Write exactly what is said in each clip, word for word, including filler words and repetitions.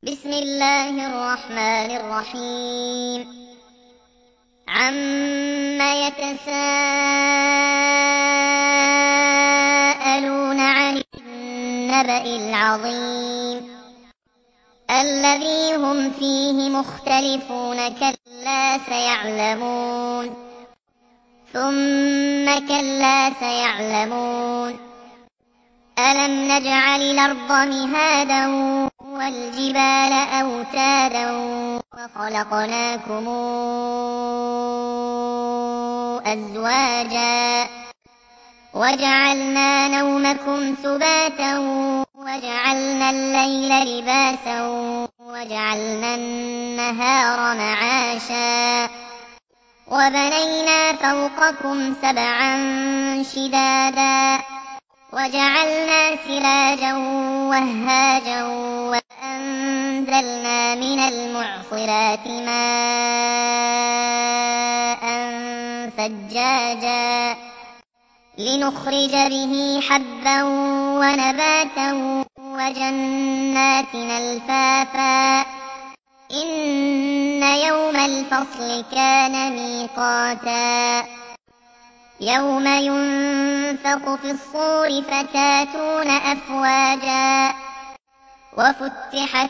بسم الله الرحمن الرحيم عَمَّ يتساءلون عن النبأ العظيم الذي هم فيه مختلفون كلا سيعلمون ثم كلا سيعلمون ألم نجعل الأرض مهادا والجبال أوتادا وخلقناكم أزواجا وجعلنا نومكم سباتا وجعلنا الليل لباسا وجعلنا النهار معاشا وبنينا فوقكم سبعا شدادا وجعلنا سراجا وهاجا وأنزلنا من المعصرات ماء ثجاجا لنخرج به حبا ونباتا وجنات ألفافا إن يوم الفصل كان ميقاتا يوم ينفخ في الصور فتاتون أفواجا وفتحت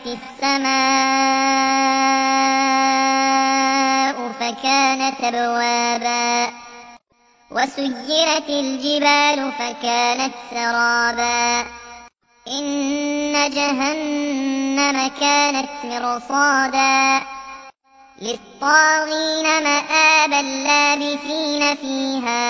السماء فكانت أبوابا وسيرت الجبال فكانت سرابا إن جهنم كانت مرصادا للطاغين مآبا لابثين فيها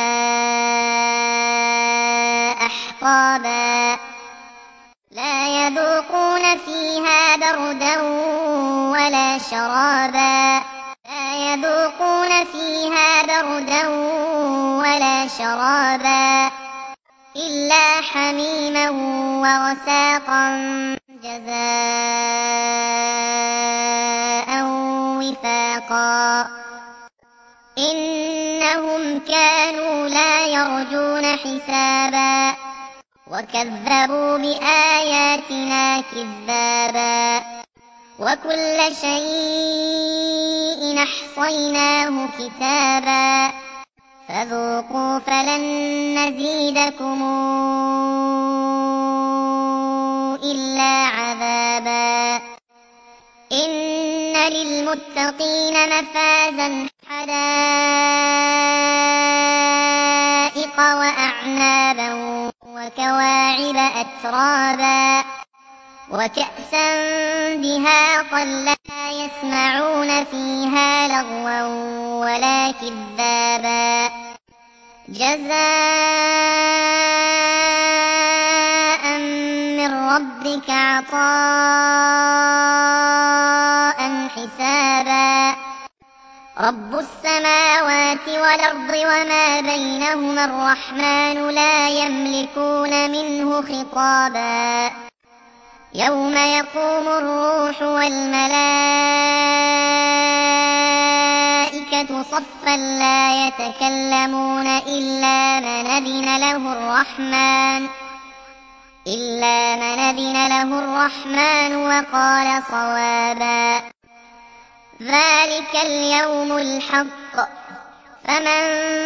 أحقابا لا يذوقون فيها بردا ولا شرابا لا يذوقون فيها بردا ولا شرابا إلا حميما وغساقا جزاء وفاقا إنهم كانوا لا يرجون حسابا وكذبوا بآياتنا كذابا وكل شيء أحصيناه كتابا فذوقوا فلن نزيدكم إلا عذابا إن للمتقين مفازا حدائق وأعنابا وكواعب أترابا وكأسا دهاقا لا يسمعون فيها لغوا ولا كذابا جزاء من ربك عطاء حسابا رب السماوات والأرض وما بينهما الرحمن لا يملكون منه خطابا يوم يقوم الروح والملائكة صفا لا يتكلمون إلا من أذن له الرحمن إلا من أذن له الرحمن وقال صوابا ذلك اليوم الحق فمن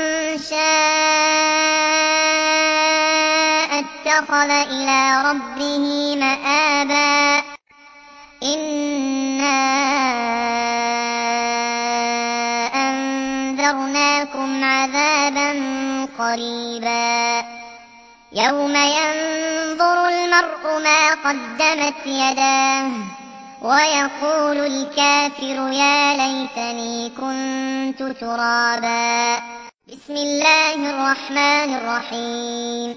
شاء اتخذ إلى ربه مآبا إنا أنذرناكم عذابا قريبا يوم ينظر المرء ما قدمت يداه ويقول الكافر يا ليتني كنت ترابا بسم الله الرحمن الرحيم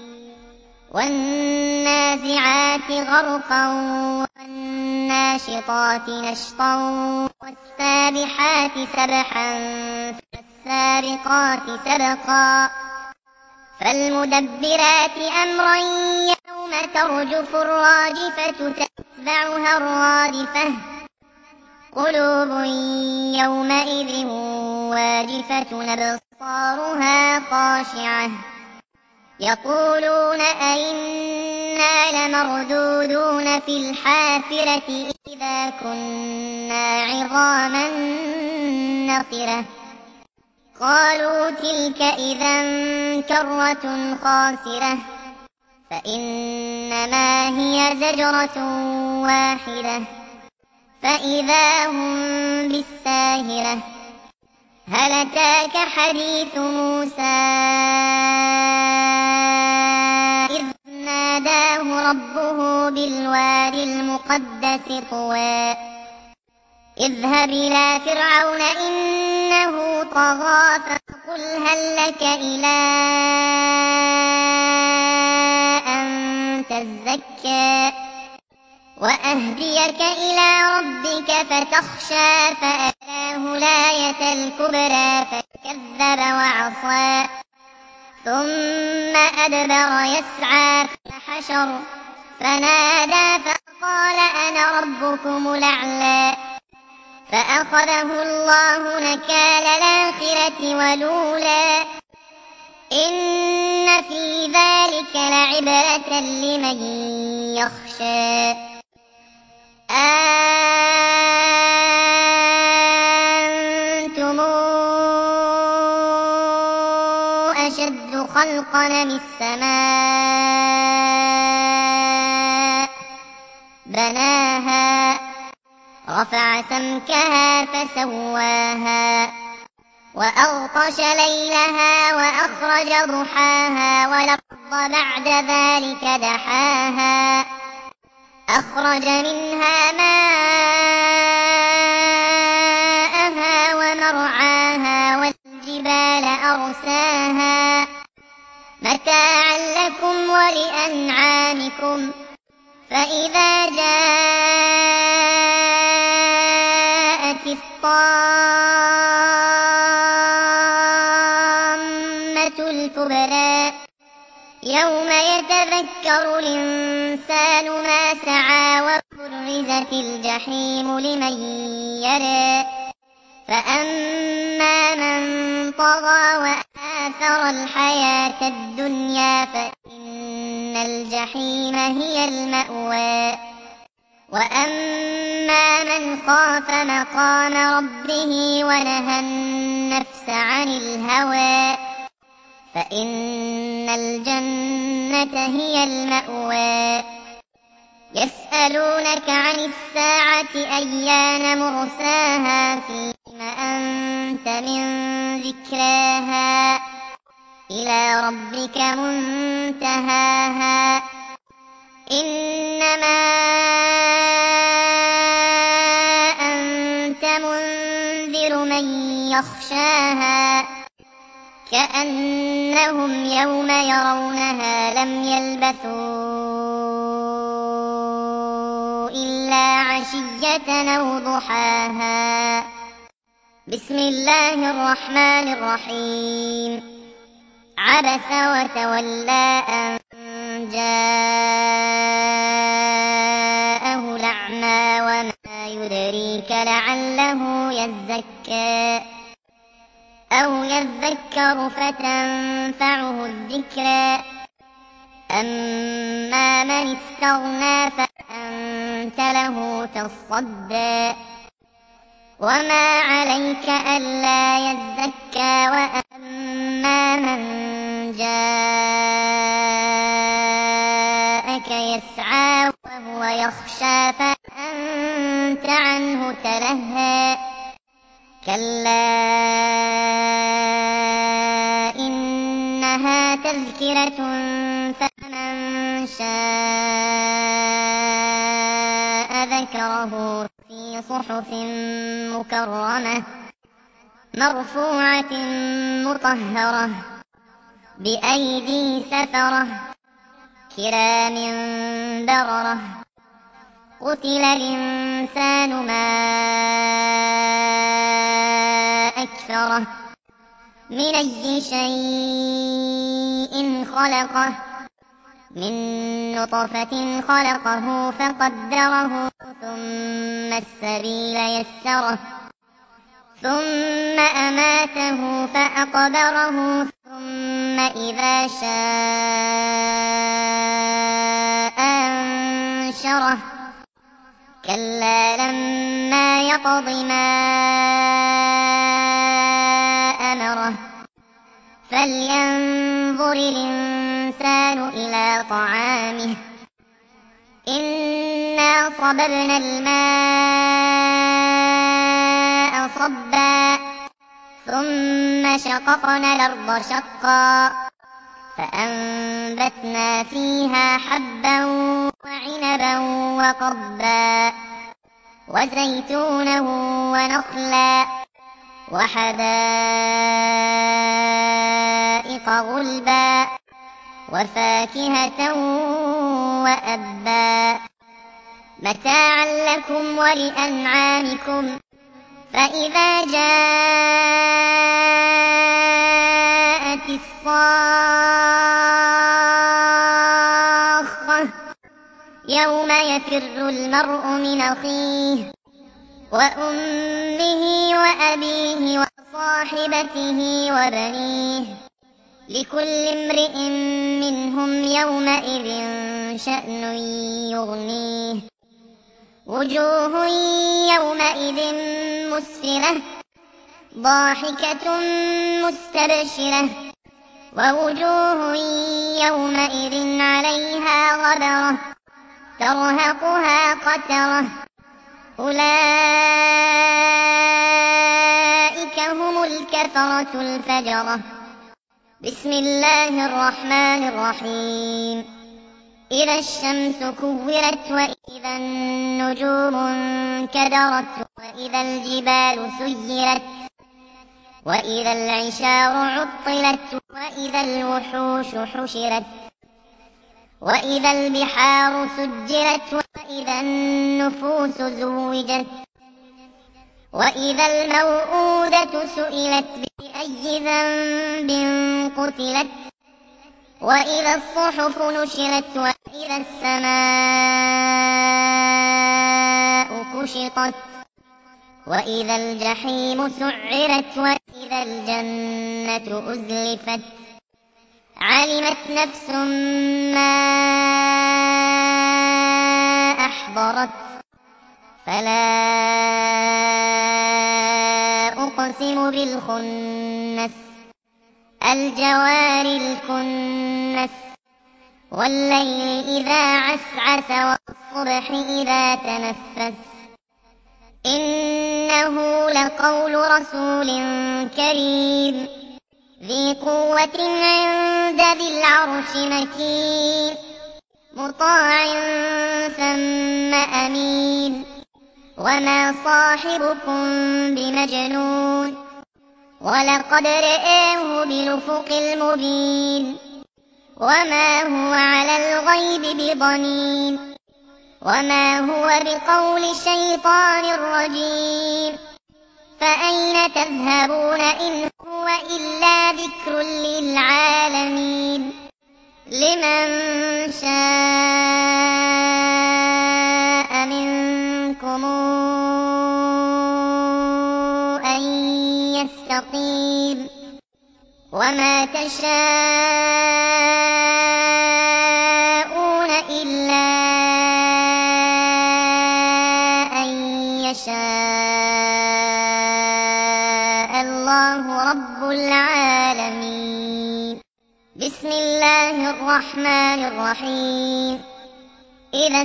والنازعات غرقا والناشطات نشطا والسابحات سبحا فالسابقات سبقا فالمدبرات أمرا يوم ترجف الراجفة تتبعها الرادفة قلوب يومئذ واجفة أبصارها خاشعة يقولون أئنا لمردودون في الحافرة إذا كنا عظاما نخرة قالوا تلك إذا كرة خاسرة فإنما هي زجرة واحدة فإذا هم بالساهرة هل أتاك حديث موسى إذ ناداه ربه بالوادي المقدس طوى اذهب إلى فرعون إنه طغى فقل هل لك إلى أن تزكى وأهديك إلى ربك فتخشى فأراه الآية الكبرى فكذب وعصى ثم أدبر يسعى فحشر فنادى فقال أنا ربكم الأعلى فأخذه الله نكال الآخرة والأولى إن في ذلك لعبرة لمن يخشى أنتم أشد خلقا من السماء بناها رفع سمكها فسواها وأغطش ليلها وأخرج ضحاها والأرض بعد ذلك دحاها أخرج منها ماءها ومرعاها والجبال أرساها متاعا لكم ولأنعامكم فإذا جاءت الطامة الكبرى يوم يتذكر الإنسان ما سعى وبرزت الجحيم لمن يرى فأما من طغى وآثر الحياة الدنيا فإن الجحيم هي المأوى وأما من خاف مقام ربه ونهى النفس عن الهوى فإن الجنة هي المأوى يسألونك عن الساعة أيان مرساها فيما أنت من ذكراها إلى ربك منتهاها إنما أنت منذر من يخشاها كأنهم يوم يرونها لم يلبثوا إلا عشية أو ضحاها بسم الله الرحمن الرحيم عبس وتولى أن جاءه الأعمى وما يدريك لعله يزكى أو يذكر فتنفعه الذكرى أما من استغنى فأنت له تصدى وما عليك ألا يزكى وأما من جاءك يسعى وهو يخشى فأنت عنه تلهى كلا إنها تذكرة فمن شاء ذكره في صحف مكرمة مرفوعة مطهرة بأيدي سفرة كرام بررة قتل الإنسان ما أكفره من أي شيء خلقه من نطفة خلقه فقدره ثم السبيل يسره ثم أماته فأقبره ثم إذا شاء أنشره كلا لما يقض ما أمره فلينظر الإنسان إلى طعامه إنا صببنا الماء صبا ثم شققنا الأرض شقا فأنبتنا فيها حبا وعنبا وقضبا وزيتونا ونخلا وحدائق غلبا وفاكهة وأبا متاعا لكم ولأنعامكم فإذا جاءت الصاخة يوم يفر المرء من أخيه وأمه وأبيه وصاحبته وبنيه لكل امرئ منهم يومئذ شأن يغنيه وجوه يومئذ مسفرة ضاحكة مستبشرة ووجوه يومئذ عليها غبرة ترهقها قترة أولئك هم الكفرة الفجرة بسم الله الرحمن الرحيم إذا الشمس كورت وإذا النجوم انكدرت وإذا الجبال سيرت وإذا العشار عطلت وإذا الوحوش حشرت وإذا البحار سجرت وإذا النفوس زوجت وإذا الموءودة سئلت بأي ذنب قتلت وإذا الصحف نشرت وإذا السماء كشطت وإذا الجحيم سعرت وإذا الجنة أزلفت علمت نفس ما أحضرت فلا أقسم بالخنس الجوار الكنس والليل إذا عسعس والصبح إذا تنفس إنه لقول رسول كريم ذي قوة عند ذي العرش مكين مطاع ثم أمين وما صاحبكم بمجنون ولقد رآه بالأفق المبين وما هو على الغيب بضنين وما هو بقول شيطان رجيم فأين تذهبون إن هو إلا ذكر للعالمين لمن شاء منكم أن يستقيم وما تشاءون إلا أن يشاء الله رب العالمين بسم الله الرحمن الرحيم إذا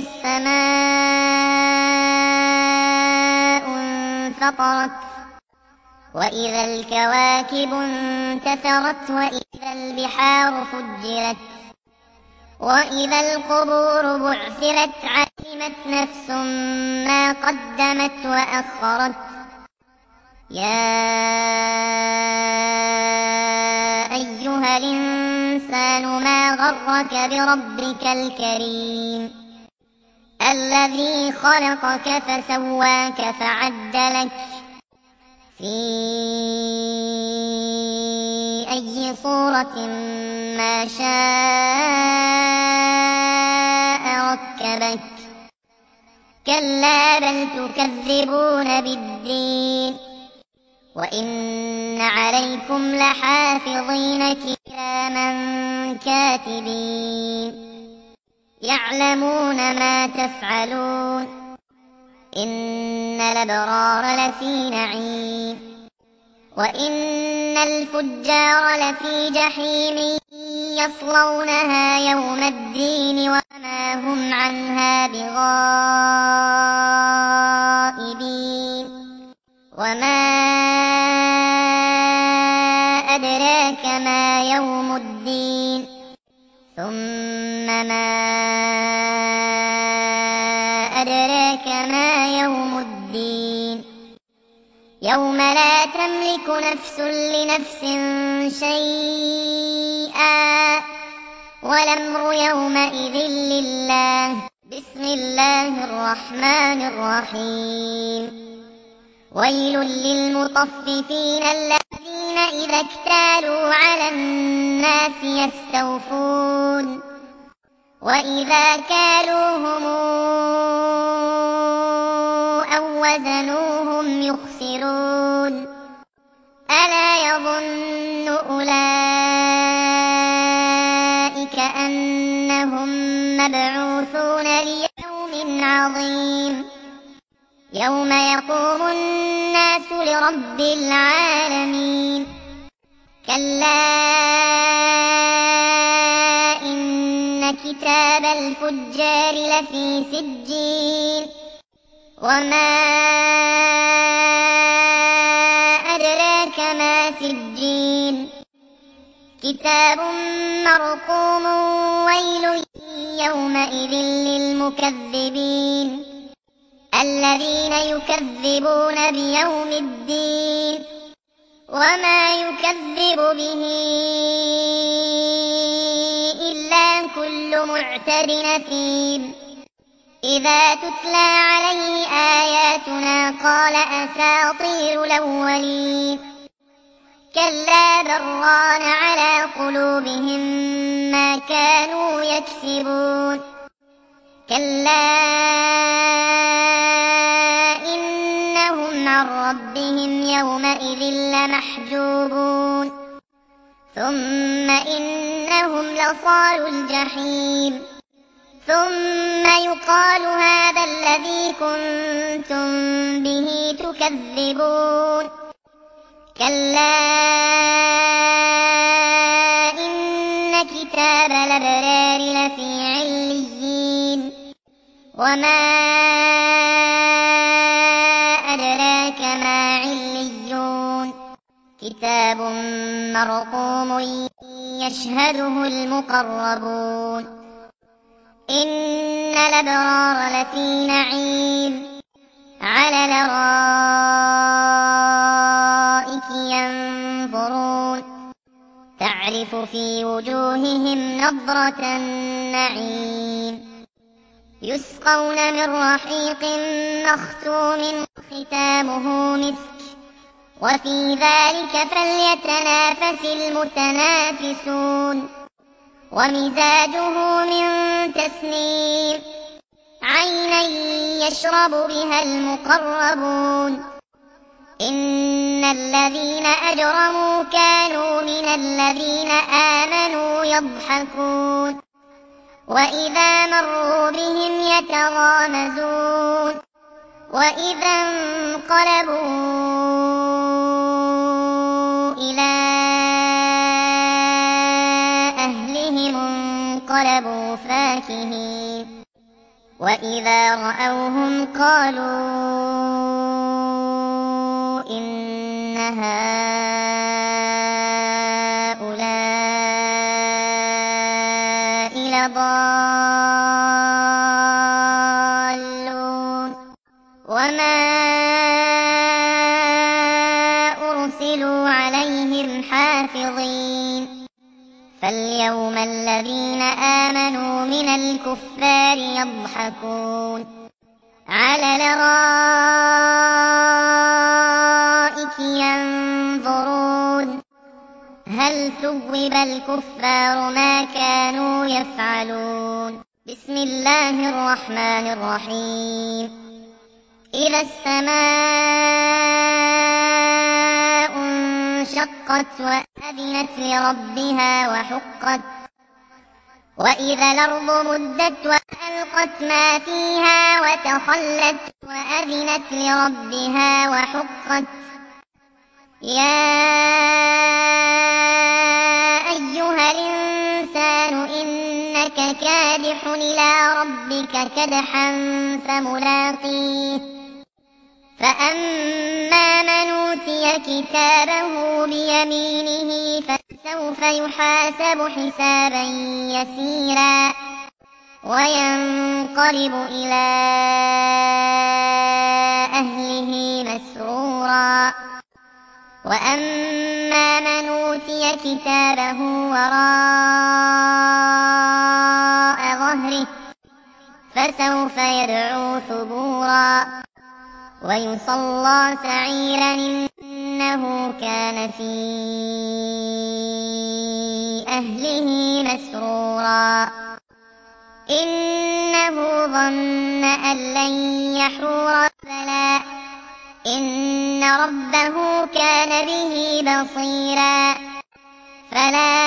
السماء انفطرت وإذا الكواكب انتثرت وإذا البحار فجرت وإذا القبور بعثرت علمت نفس ما قدمت وأخرت يا أيها الإنسان ما غرك بربك الكريم الذي خلقك فسواك فعدلك في أي صورة ما شاء ركبك كلا بل تكذبون بالدين وإن عليكم لحافظين كراما كاتبين يعلمون ما تفعلون إن الأبرار لفي نعيم وإن الفجار لفي جحيم يصلونها يوم الدين وما هم عنها بغائبين وما أدراك ما يوم الدين ثم ما أدراك ما يوم الدين يوم لا تملك نفس لنفس شيئا والأمر يومئذ لله بسم الله الرحمن الرحيم ويل للمطففين الذين إذا اكتالوا على الناس يستوفون وإذا كالوهم أو وزنوهم يخسرون ألا يظن أولئك أنهم مبعوثون ليوم عظيم يوم يقوم الناس لرب العالمين كلا إن كتاب الفجار لفي سجين وما أدراك ما سجين كتاب مرقوم ويل يومئذ للمكذبين الذين يكذبون بيوم الدين وما يكذب به إلا كل معتد أثيم إذا تتلى عليه آياتنا قال أساطير الأولين كلا بل ران على قلوبهم ما كانوا يكسبون كلا إنهم عن ربهم يومئذ لمحجوبون ثم إنهم لصالو الجحيم ثم يقال هذا الذي كنتم به تكذبون كلا إن كتاب الأبرار لفي عليين وما أدراك ما عليون كتاب مرقوم يشهده المقربون إن الأبرار لفي نعيم على الأرائك ينظرون تعرف في وجوههم نضرة النعيم يسقون من رحيق مختوم ختامه مسك وفي ذلك فليتنافس المتنافسون ومزاجه من تسنيم عينا يشرب بها المقربون إن الذين أجرموا كانوا من الذين آمنوا يضحكون وإذا مروا بهم يتغامزون وإذا انقلبوا إلى أهلهم انقلبوا فاكهين وإذا رأوهم قالوا إن هؤلاء لضالون وما أرسلوا عليهم حافظين فاليوم الذين آمنوا من الكفار يضحكون على الأرائك ينظرون هل ثوب الكفار ما كانوا يفعلون بسم الله الرحمن الرحيم إذا السماء انشقت وأذنت لربها وحقت وإذا الأرض مدت وألقت ما فيها وتخلت وأذنت لربها وحقت يا أيها الإنسان إنك كادح إلى ربك كدحا فملاقيه فأما من أوتي كتابه بيمينه فسوف يحاسب حسابا يسيرا وينقلب إلى أهله مسرورا وأما من أوتي كتابه وراء ظهره فسوف يدعو ثبورا ويصلى سعيرا إنه كان في أهله مسرورا إنه ظن أن لن يحور بلى إن ربه كان به بصيرا فلا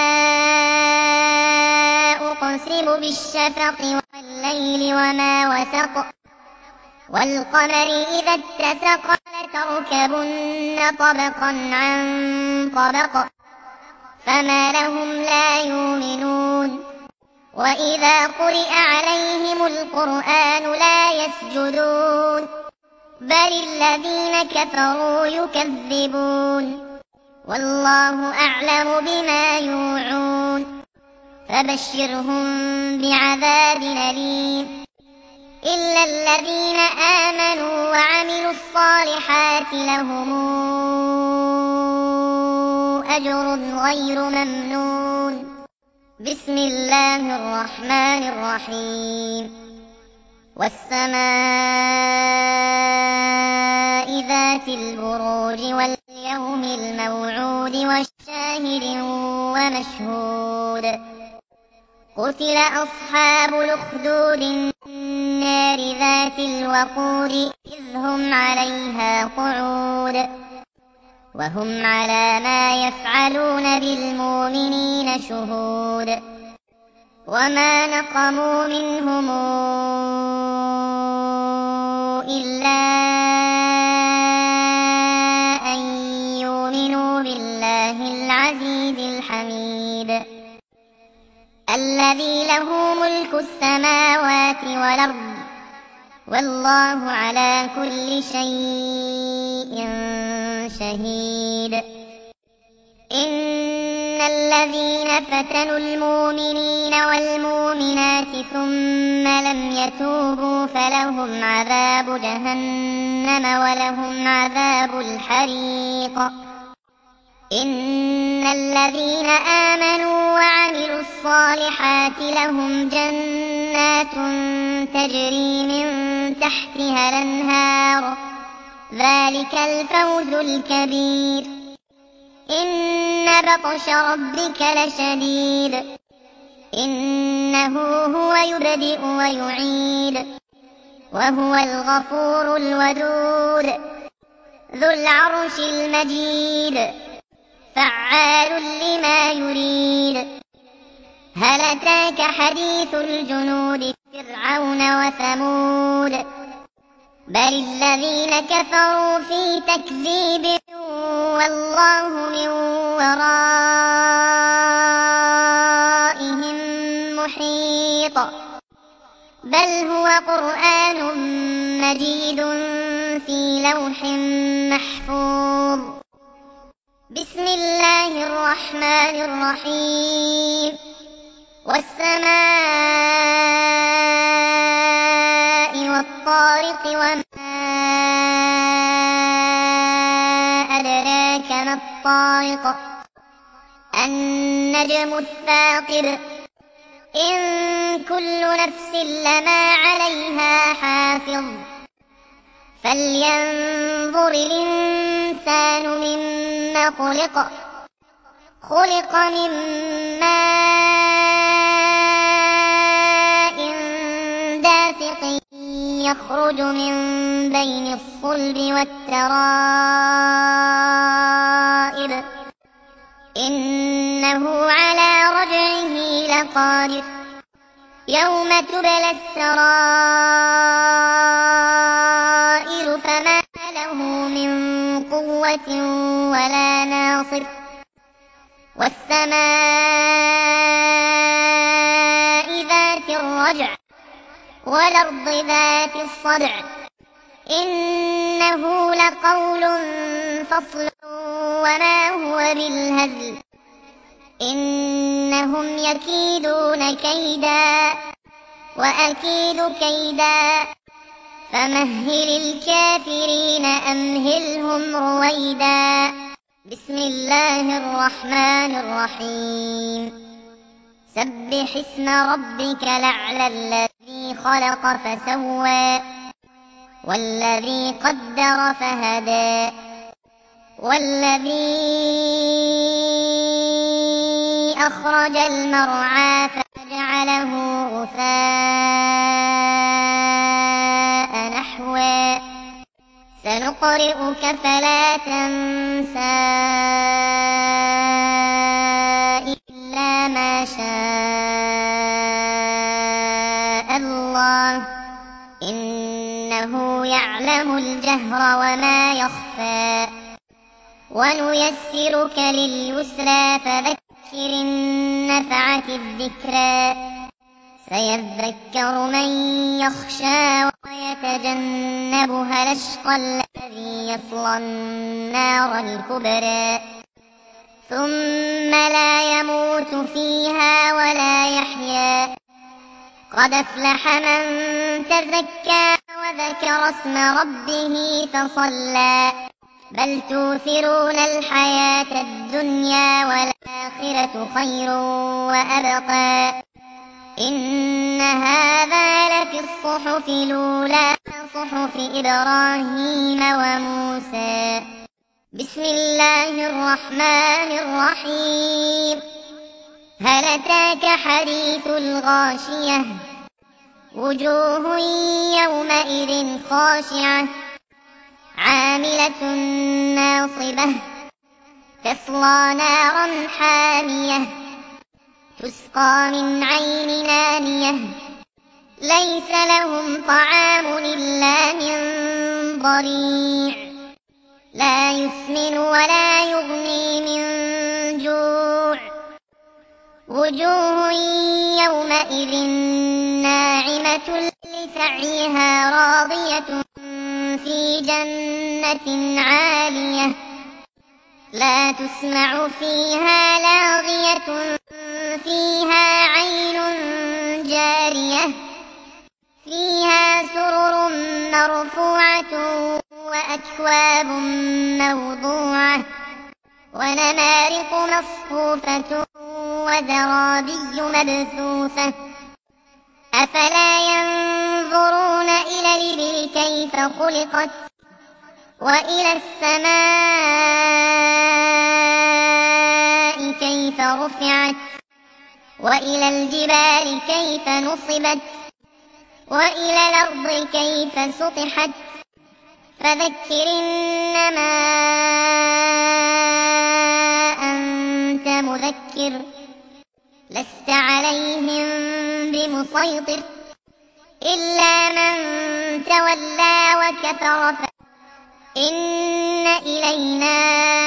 أقسم بالشفق والليل وما وسق والقمر إذا اتسق لتركبن طبقا عن طبق فما لهم لا يؤمنون وإذا قرئ عليهم القرآن لا يسجدون بل الذين كفروا يكذبون والله أعلم بما يوعون فبشرهم بعذاب أليم إلا الذين آمنوا وعملوا الصالحات لهم أجر غير ممنون بسم الله الرحمن الرحيم والسماء ذات البروج واليوم الموعود والشاهد ومشهود قتل أصحاب الأخدود النار ذات الوقود إذ هم عليها قعود وهم على ما يفعلون بالمؤمنين شهود وما نقموا منهم إلا أن يؤمنوا بالله العزيز الحميد الذي له ملك السماوات والأرض والله على كل شيء شهيد إن الذين فتنوا المؤمنين والمؤمنات ثم لم يتوبوا فلهم عذاب جهنم ولهم عذاب الحريق إن الذين آمنوا وعملوا الصالحات لهم جنات تجري من تحتها الأنهار ذلك الفوز الكبير إن بطش ربك لشديد إنه هو يبدئ ويعيد وهو الغفور الودود ذو العرش المجيد فعال لما يريد هل أتاك حديث الجنود فرعون وثمود بل الذين كفروا في تكذيب والله من ورائهم محيط بل هو قرآن مجيد في لوح محفوظ بسم الله الرحمن الرحيم والسماء والطارق وما أدراك ما الطارق النجم الثاقب إن كل نفس لما عليها حافظ فلينظر الإنسان مما خلق خلق من ماء دافق يخرج من بين الصلب والترائب إنه على رجعه لقادر يوم تبلى السرائر فما له من قوة ولا ناصر والسماء ذات الرجع والأرض ذات الصدع إنه لقول فصل وما هو بالهزل إنهم يكيدون كيدا وأكيد كيدا فمهل الكافرين أمهلهم رويدا بسم الله الرحمن الرحيم سبح اسم ربك الأعلى الذي خلق فسوى والذي قدر فهدى والذي أخرج المرعى فجعله غثاء نحوا سنقرئك فلا تنسى إلا ما شاء الله إنه يعلم الجهر وما يخفى ونيسرك لليسرى فذكر إن نفعت الذكرى سيذكر من يخشى ويتجنبها الأشقى الذي يصلى النار الكبرى ثم لا يموت فيها ولا يحيا قد أفلح من تزكى وذكر اسم ربه فصلى بل توثرون الحياة الدنيا والآخرة خير وأبقى إن هذا لفي الصحف الأولى صحف إبراهيم وموسى بسم الله الرحمن الرحيم هل أتاك حديث الغاشية وجوه يومئذ خاشعة عاملة ناصبة تصلى نارا حامية تسقى من عين آنية ليس لهم طعام إلا من ضريع لا يسمن ولا يغني من جوع وجوه يومئذ ناعمة لسعيها راضية في جنة عالية لا تسمع فيها لاغية فيها عين جارية فيها سرر مرفوعة وأكواب موضوعة ونمارق مصفوفة وزرابي مبثوثة أفلا ينظرون إلى الإبل كيف خلقت وإلى السماء كيف رفعت وإلى الجبال كيف نصبت وإلى الأرض كيف سطحت فذكر إنما أنت مذكر لست عليهم بمسيطر إلا من تولى وكفر إن إلينا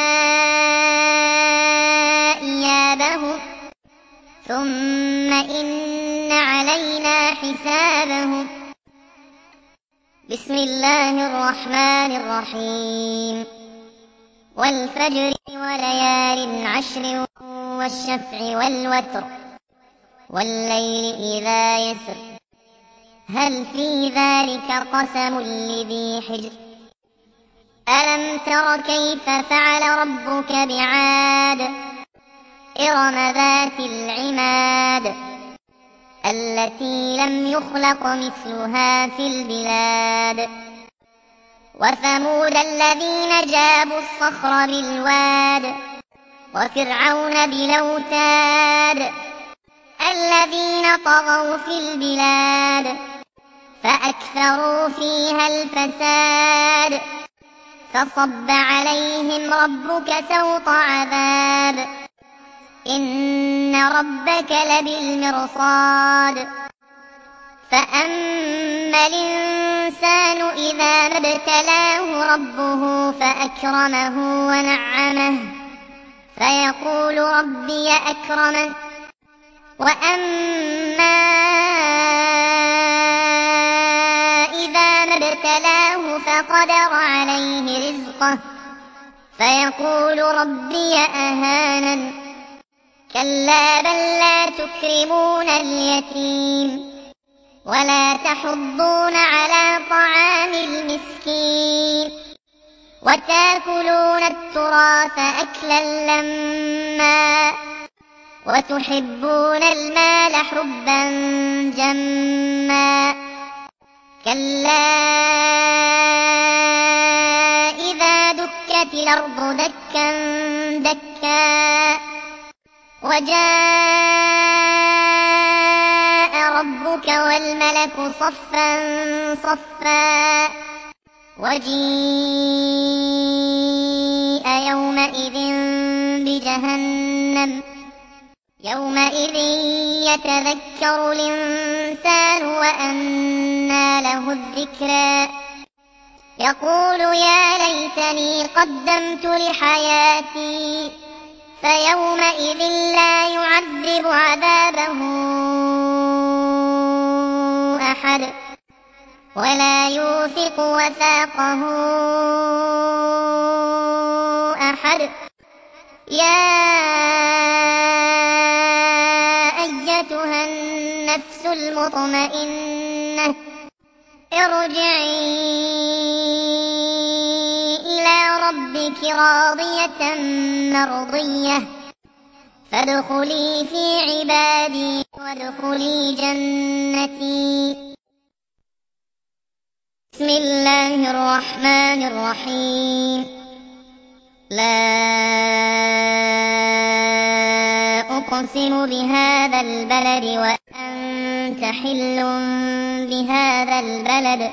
إيابهم ثم إن علينا حسابهم بسم الله الرحمن الرحيم والفجر وليال عشر والشفع والوتر والليل إذا يسر هل في ذلك قسم لذي حجر ألم تر كيف فعل ربك بعاد إرم ذات العماد التي لم يخلق مثلها في البلاد وثمود الذين جابوا الصخر بالواد وفرعون بالأوتاد الذين طغوا في البلاد فأكثروا فيها الفساد فصب عليهم ربك سوط عذاب إن ربك لبالمرصاد فأما الإنسان إذا ما ابتلاه ربه فأكرمه ونعمه فيقول ربي أكرمن وأما إذا ما ابتلاه فقدر عليه رزقه فيقول ربي أهانن كلا بل لا تكرمون اليتيم ولا تحضون على طعام المسكين وتأكلون التراث أكلا لما وتحبون المال حبا جما كلا إذا دكت الأرض دكا دكا وجاء ربك والملك صفا صفا وجيء يومئذ بجهنم يومئذ يتذكر الإنسان وأنى له الذكرى يقول يا ليتني قدمت لحياتي فيومئذ لا يعذب عذابه أحد ولا يوثق وثاقه أحد يا أيتها النفس المطمئنة ارجعي إلى ربك راضية مرضية فادخلي في عبادي وادخلي جنتي بسم الله الرحمن الرحيم لا أقسم بهذا البلد وأنت حل بهذا البلد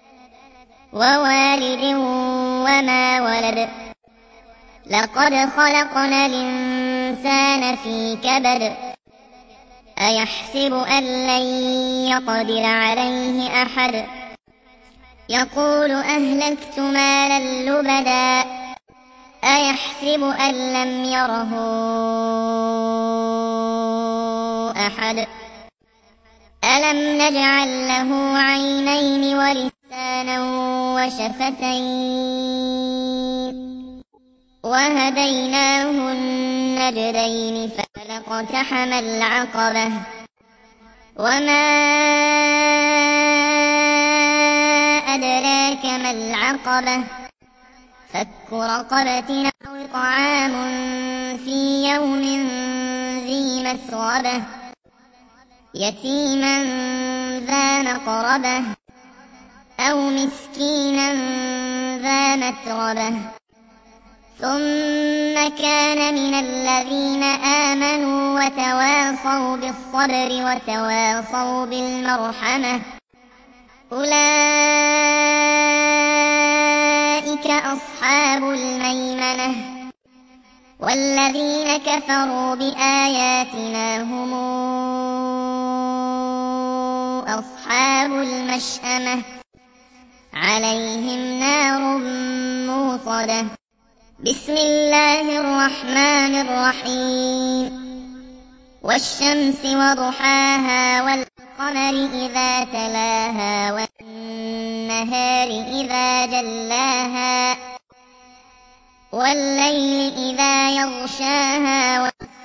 ووالد وما ولد لقد خلقنا الإنسان في كبد أيحسب أن لن يقدر عليه أحد يقول أهلكت مالا لبدا أيحسب أن لم يره أحد ألم نجعل له عينين ولسانا وشفتين وهديناه النجدين فلقتحم العقبة وما أدراك ما العقبة فك رقبة أو طعام في يوم ذي مسغبة يتيما ذا مقربة أو مسكينا ذا متربة ثم كان من الذين آمنوا وتواصوا بالصبر وتواصوا بالمرحمة أولئك أصحاب الميمنة والذين كفروا بآياتنا هم أصحاب المشأمة عليهم نار موصدة بسم الله الرحمن الرحيم والشمس وضحاها والقمر إذا تلاها والنهار إذا جلاها والليل إذا يغشاها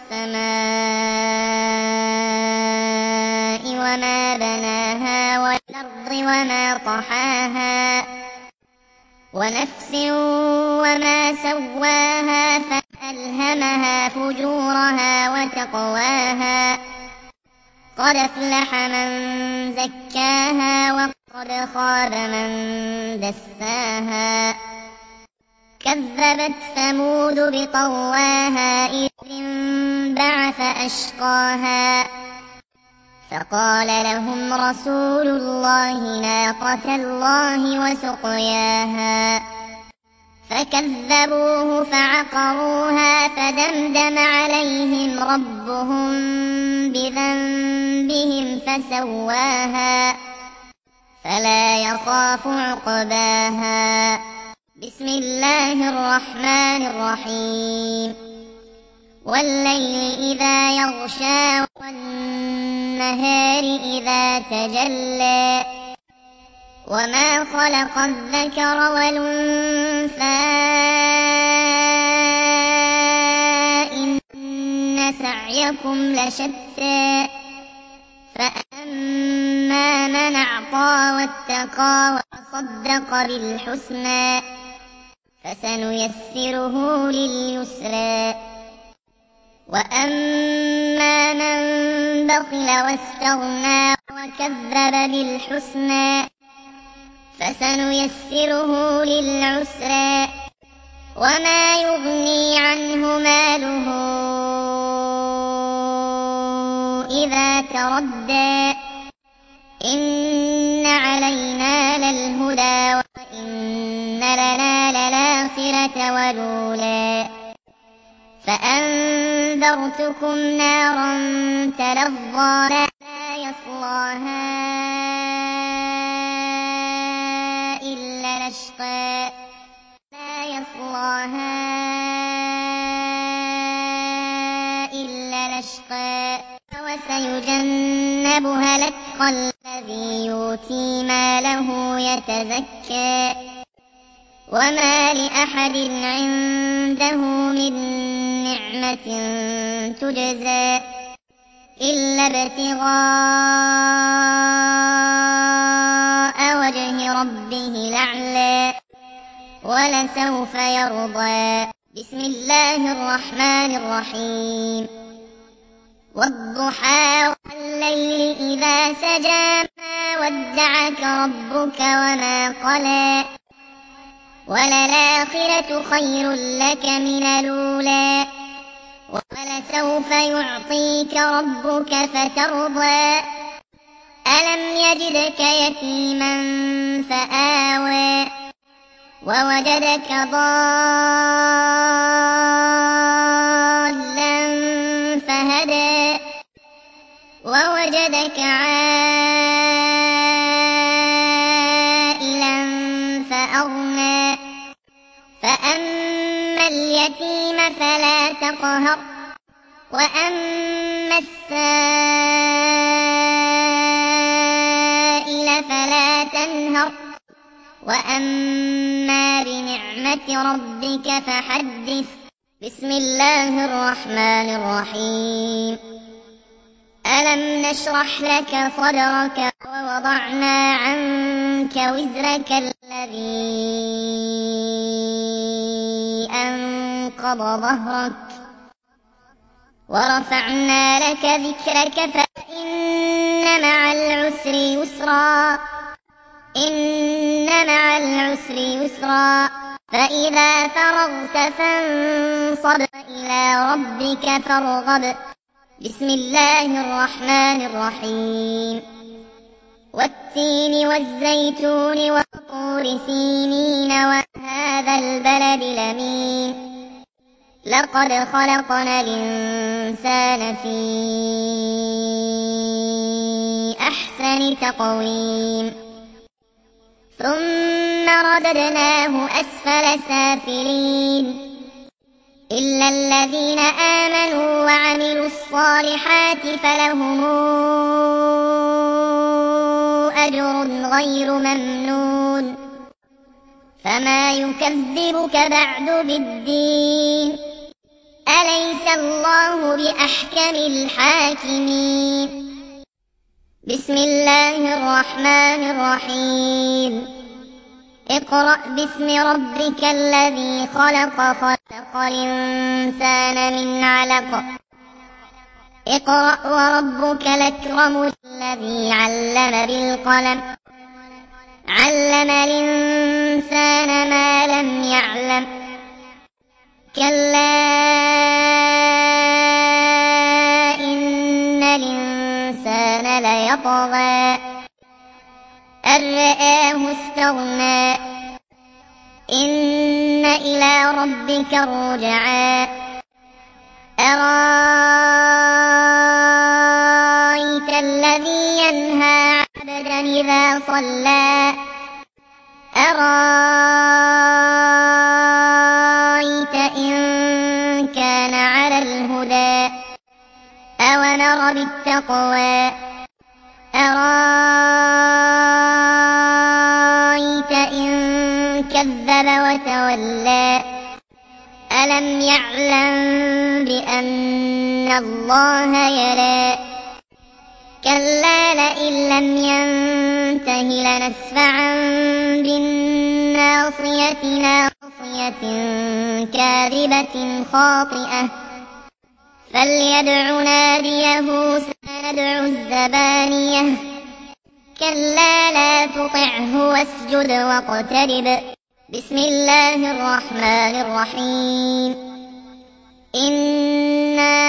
والسماء وما بناها والأرض وما طحاها ونفس وما سواها فألهمها فجورها وتقواها قد أفلح من زكاها وقد خاب من دساها كذبت ثمود بطغواها إذ انبعث أشقاها فقال لهم رسول الله ناقة الله وسقياها فكذبوه فعقروها فدمدم عليهم ربهم بذنبهم فسواها فلا يخاف عقباها. بسم الله الرحمن الرحيم. والليل إذا يغشى والنهار إذا تجلى وما خلق الذكر والأنثى إن سعيكم لشتى فأما من أعطى واتقى وصدق بالحسنى فسنيسره لليسرى وأما من بخل واستغنى وكذب بالحسنى فسنيسره للعسرى وما يغني عنه ماله إذا تردى إن علينا للهدى وإن لنا للآخرة والأولى فأنذرتكم نارا تلظى لا يصلاها إلا الأشقى لا يصلاها إلا الأشقى وسيجنبها الأتقى الذي يؤتي ماله يتزكى وما لأحد عنده من نعمة تجزى إلا ابتغاء وجه ربه الأعلى ولسوف يرضى. بسم الله الرحمن الرحيم. والضحى والليل إذا سجى ما ودعك ربك وما قلى وللآخرة خير لك من الأولى ولسوف يعطيك ربك فترضى ألم يجدك يتيما فآوى ووجدك ضالا فهدى ووجدك عائلا فأغنى فأما اليتيم فلا تقهر وأما السائل فلا تنهر وأما بنعمة ربك فحدث. بسم الله الرحمن الرحيم. ألم نشرح لك صدرك ووضعنا عنك وزرك الذي أنقض ظهرك ورفعنا لك ذكرك فإن مع العسر يسرا إن مع العسر يسرا فإذا فرغت فانصب إلى ربك فارغب. بسم الله الرحمن الرحيم. والتين والزيتون وطور سينين وهذا البلد الأمين لقد خلقنا الإنسان في أحسن تقويم ثم رددناه أسفل سافلين إلا الذين آمنوا وعملوا الصالحات فلهم أجر غير ممنون فما يكذبك بعد بالدين أليس الله بأحكم الحاكمين. بسم الله الرحمن الرحيم. اقرأ باسم ربك الذي خلق خلق الإنسان من علق اقرأ وربك الأكرم الذي علم بالقلم علم الإنسان ما لم يعلم كلا إن الإنسان طغى أن رآه استغنى إن إلى ربك الرجعى أرأيت الذي ينهى عبدا إذا صلى أرأيت إن كان على الهدى أوامر بالتقوى أرأيت إن كذب وتولى ألم يعلم بأن الله يرى كلا لئن لم ينته لنسفعا بالناصية ناصية كاذبة خاطئة فليدع ناديه سندع الزبانية كلا لا تطعه واسجد واقترب بسم الله الرحمن الرحيم إنا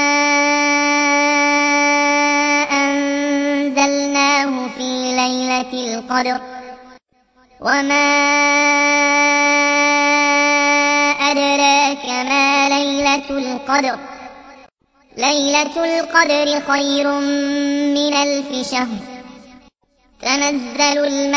أنزلناه في ليلة القدر وما أدراك ما ليلة القدر ليلة القدر خير من ألف شهر تنزل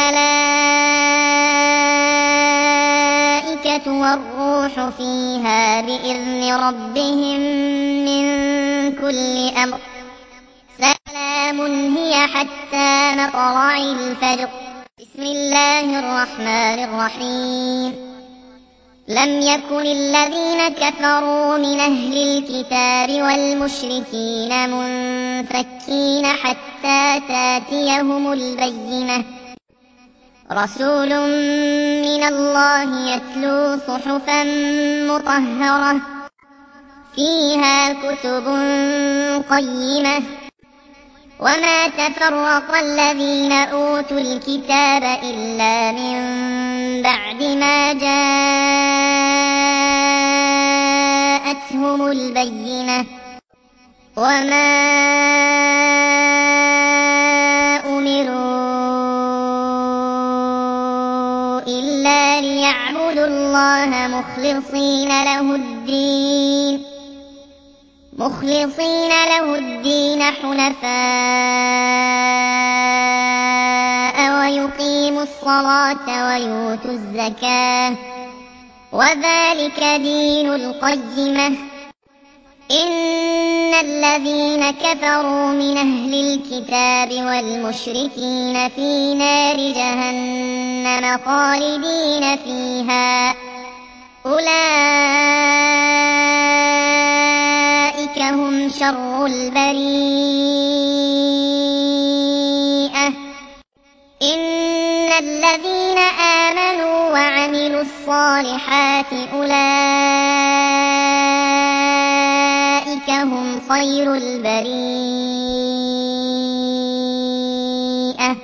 الملائكة والروح فيها بإذن ربهم من كل أمر سلام هي حتى مطلع الفجر بسم الله الرحمن الرحيم لم يكن الذين كفروا من أهل الكتاب والمشركين منفكين حتى تاتيهم البينة رسول من الله يتلو صحفا مطهرة فيها كتب قيمة وما تفرق الذين أوتوا الكتاب إلا من بعد ما جاءتهم البينة وما أمروا إلا ليعبدوا الله مخلصين له الدين مخلصين له الدين حنفاء ويقيموا الصلاة ويؤتوا الزكاة وذلك دين القيمة إن الذين كفروا من أهل الكتاب والمشركين في نار جهنم خالدين فيها أولئك هم شر البريئة إن الذين آمنوا وعملوا الصالحات أولئك هم خير البريئة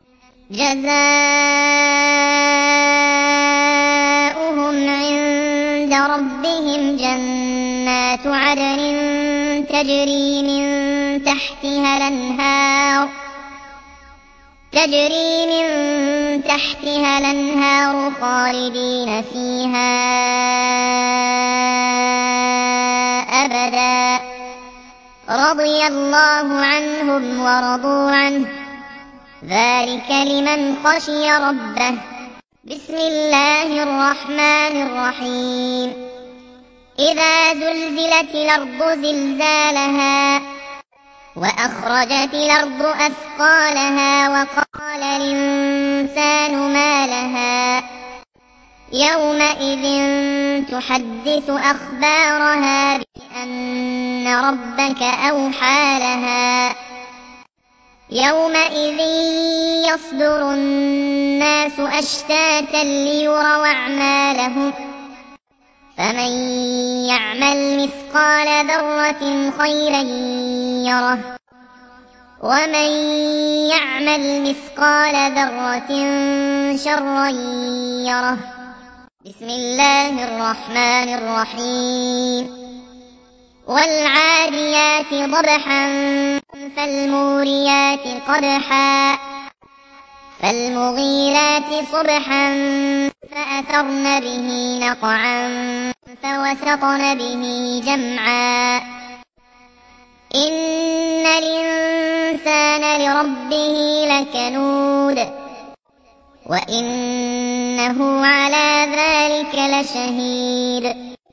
جزاؤهم عند ربهم جنات عدن تجري من تحتها الأنهار تجري من تحتها الأنهار خالدين فيها أبدا رضي الله عنهم ورضوا عنه ذلك لمن خشي ربه بسم الله الرحمن الرحيم إذا زلزلت الأرض زلزالها وأخرجت الأرض أثقالها وقال الإنسان ما لها يومئذ تحدث أخبارها بأن ربك أوحى لها يومئذ يصدر الناس أشتاتا ليروا أعمالهم فمن يعمل مثقال ذرة خيرا يره ومن يعمل مثقال ذرة شرا يره بسم الله الرحمن الرحيم والعاديات ضبحا فالموريات قدحا فالمغيرات صبحا فأثرن به نقعا فوسطن به جمعا إن الإنسان لربه لكنود وإنه على ذلك لشهيد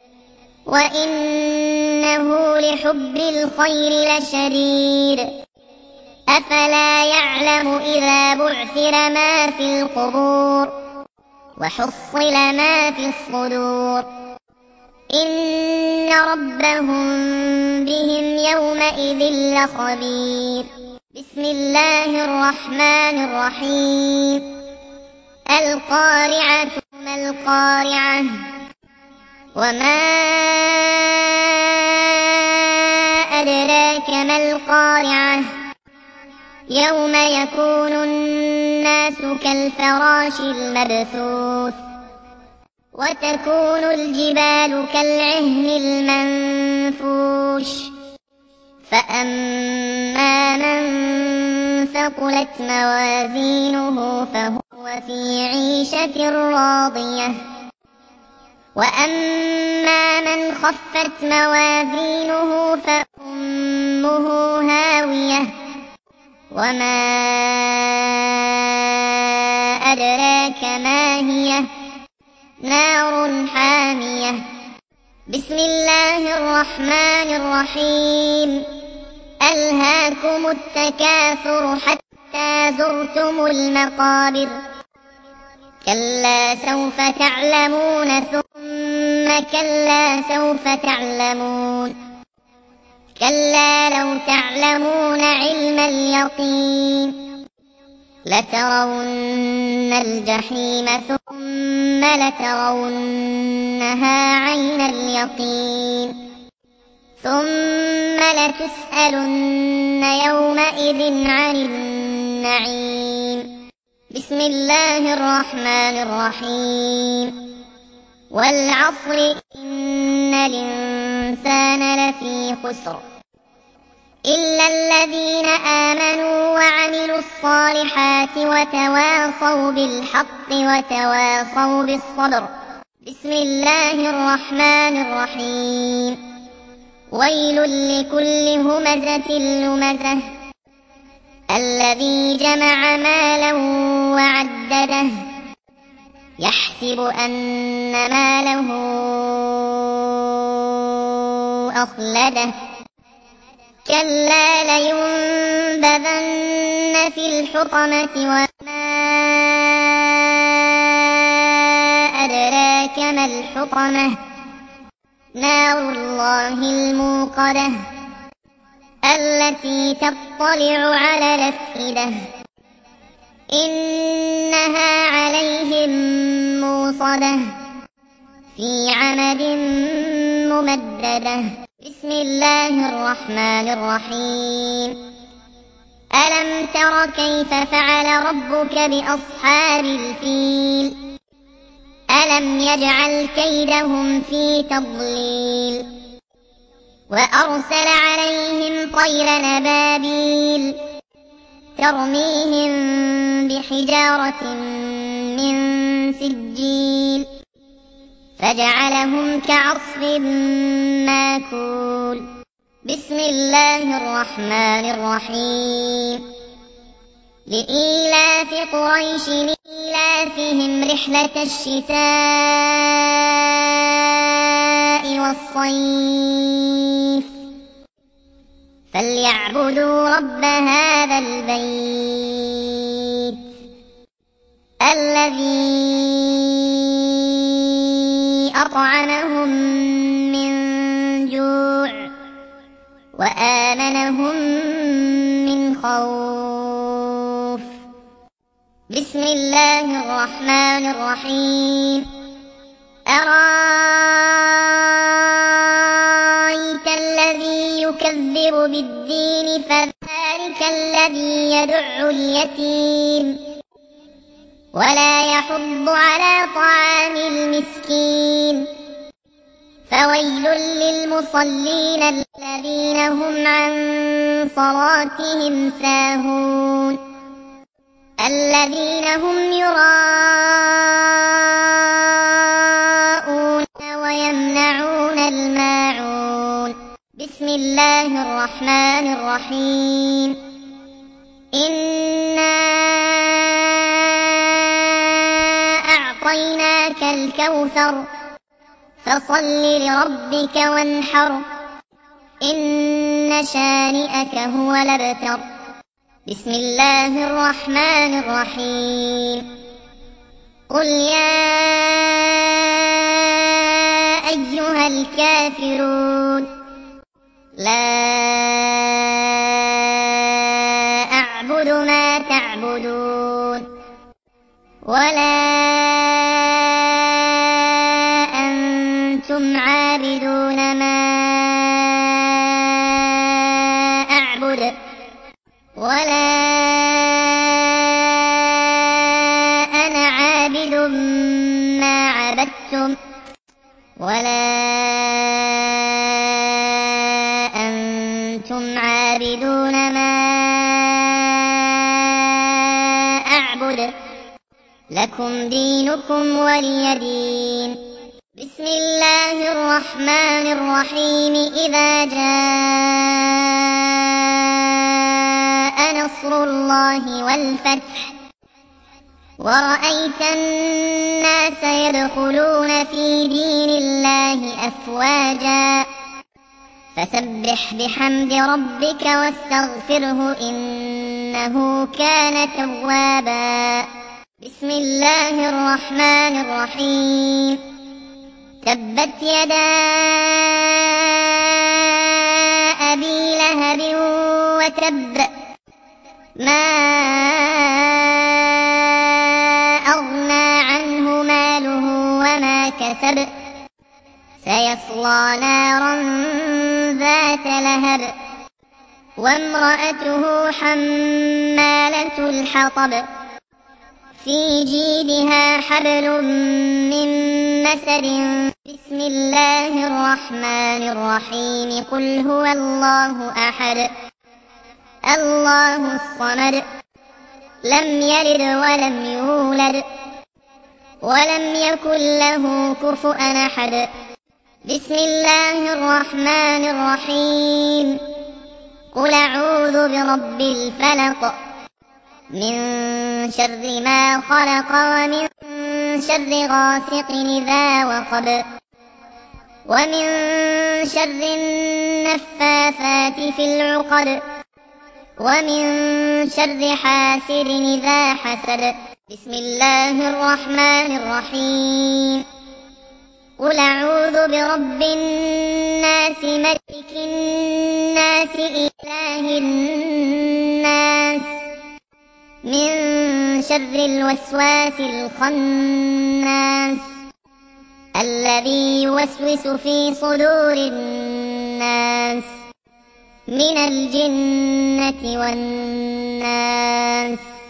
وإنه لحب الخير لشديد أفلا يعلم إذا بعثر ما في القبور وحصل ما في الصدور إن ربهم بهم يومئذ لخبير بسم الله الرحمن الرحيم القارعة ما القارعة وما أدراك ما القارعة يوم يكون الناس كالفراش المبثوث وتكون الجبال كالعهن المنفوش فأما من ثقلت موازينه فهو في عيشة راضية وأما من خفت موازينه فأمه هاوية وما أدراك ما هي نار حامية بسم الله الرحمن الرحيم ألهاكم التكاثر حتى زرتم المقابر كلا سوف تعلمون ثم كلا سوف تعلمون كلا لو تعلمون علم اليقين لترون الجحيم ثم لترونها عين اليقين ثم لتسألن يومئذ عن النعيم بسم الله الرحمن الرحيم والعصر إن الإنسان لفي خسر إلا الذين آمنوا وعملوا الصالحات وتواصوا بالحق وتواصوا بالصبر بسم الله الرحمن الرحيم ويل لكل همزة لمزة الذي جمع مالا وعدده يحسب أن ماله أخلده كلا لينبذن في الحطمة وما أدراك ما الحطمة نار الله الموقدة التي تطلع على الأفئدة إنها عليهم موصدة في عمد ممددة بسم الله الرحمن الرحيم ألم تر كيف فعل ربك بأصحاب الفيل ألم يجعل كيدهم في تضليل وأرسل عليهم طير نبابيل ترميهم بحجارة من سجيل فجعلهم كعصف ماكول بسم الله الرحمن الرحيم لإيلاف قريش إيلافهم رحلة الشتاء والصيف فليعبدوا رب هذا البيت الذي أطعمهم من جوع وآمنهم من خوف بسم الله الرحمن الرحيم أرأيت الذي يكذب بالدين فذلك الذي يدع اليتيم ولا يحض على طعام المسكين فويل للمصلين الذين هم عن صلاتهم ساهون الذين هم يراءون ويمنعون الماعون بسم الله الرحمن الرحيم إنا أعطيناك الكوثر فصل لربك وانحر إن شانئك هو الأبتر بسم الله الرحمن الرحيم قل يا أيها الكافرون لا أعبد ما تعبدون ولا أنتم عابدون ما أعبد ولا أنا عابد ما عبدتم ولا أنتم عابدون ما أعبد لكم دينكم ولي دين بسم الله الرحمن الرحيم إذا جاء نصر الله والفتح ورأيت الناس يدخلون في دين الله أفواجا فسبح بحمد ربك واستغفره إنه كان توابا بسم الله الرحمن الرحيم تبت يدا أبي لهب وتب ما أغنى عنه ماله وما كسب سيصلى نارا ذات لهب وامرأته حمالة الحطب في جيدها حبل من مسد بسم الله الرحمن الرحيم قل هو الله أحد الله الصمد لم يلد ولم يولد ولم يكن له كفؤا أحد بسم الله الرحمن الرحيم قل أعوذ برب الفلق من شر ما خلق ومن شر غاسق إذا وقب ومن شر النفاثات في العقد ومن شر حاسد إذا حسد بسم الله الرحمن الرحيم قل أعوذ برب الناس ملك الناس إله الناس من شر الوسواس الخناس الذي يوسوس في صدور الناس من الجنة والناس